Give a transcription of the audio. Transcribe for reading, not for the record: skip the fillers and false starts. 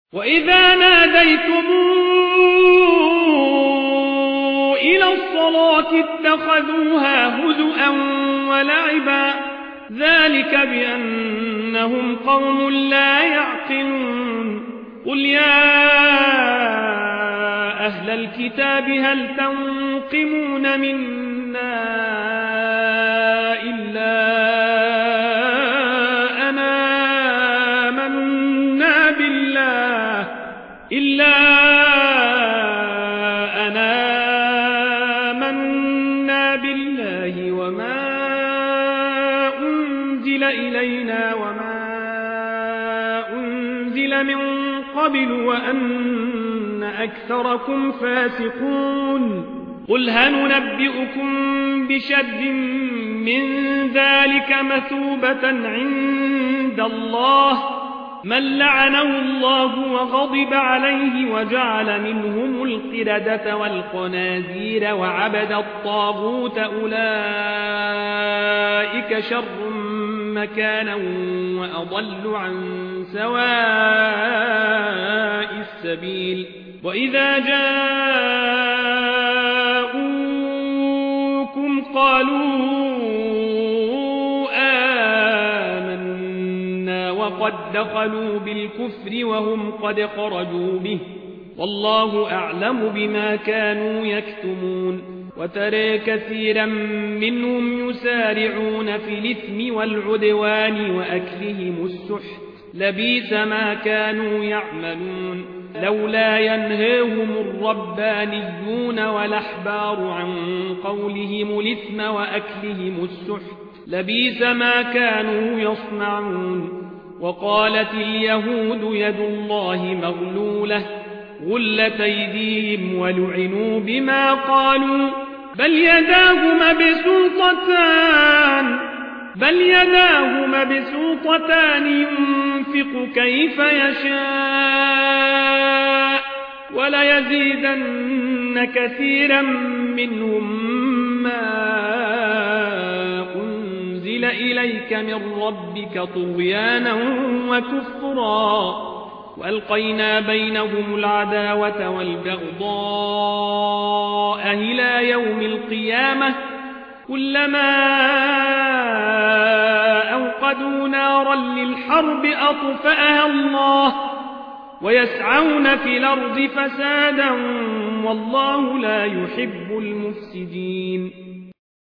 وإذا ناديتم إلى الصلاة اتخذوها هزؤا ولعبا ذلك بأنهم قوم لا يعقلون قل يا أهل الكتاب هل تنقمون منا إلا آمنا بالله وما أنزل إلينا وما أنزل من قبل وأن أكثركم فاسقون قل هل ننبئكم بشر من ذلك مثوبة عند الله من لعنه الله وغضب عليه وجعل منهم القردة والخنازير وعبد الطاغوت أولئك شر مكانا وأضل عن سواء السبيل وإذا جاءوكم قالوا وقد دخلوا بالكفر وهم قد خرجوا به والله أعلم بما كانوا يكتمون وترى كثيرا منهم يسارعون في الإثم والعدوان وأكلهم السحت لبئس ما كانوا يعملون لولا ينهاهم الربانيون والأحبار عن قولهم الإثم وأكلهم السحت لبئس ما كانوا يصنعون وقالت اليهود يد الله مغلولة غلت أيديهم ولعنوا بما قالوا بل يداه مبسوطتان ينفق كيف يشاء وليزيدن كثيرا منهم ما أنزل إليك من ربك طغيانا وكفرا وألقينا بينهم العداوة والبغضاء إلى يوم القيامة كلما أوقدوا نارا للحرب أطفأها الله ويسعون في الأرض فسادا والله لا يحب المفسدين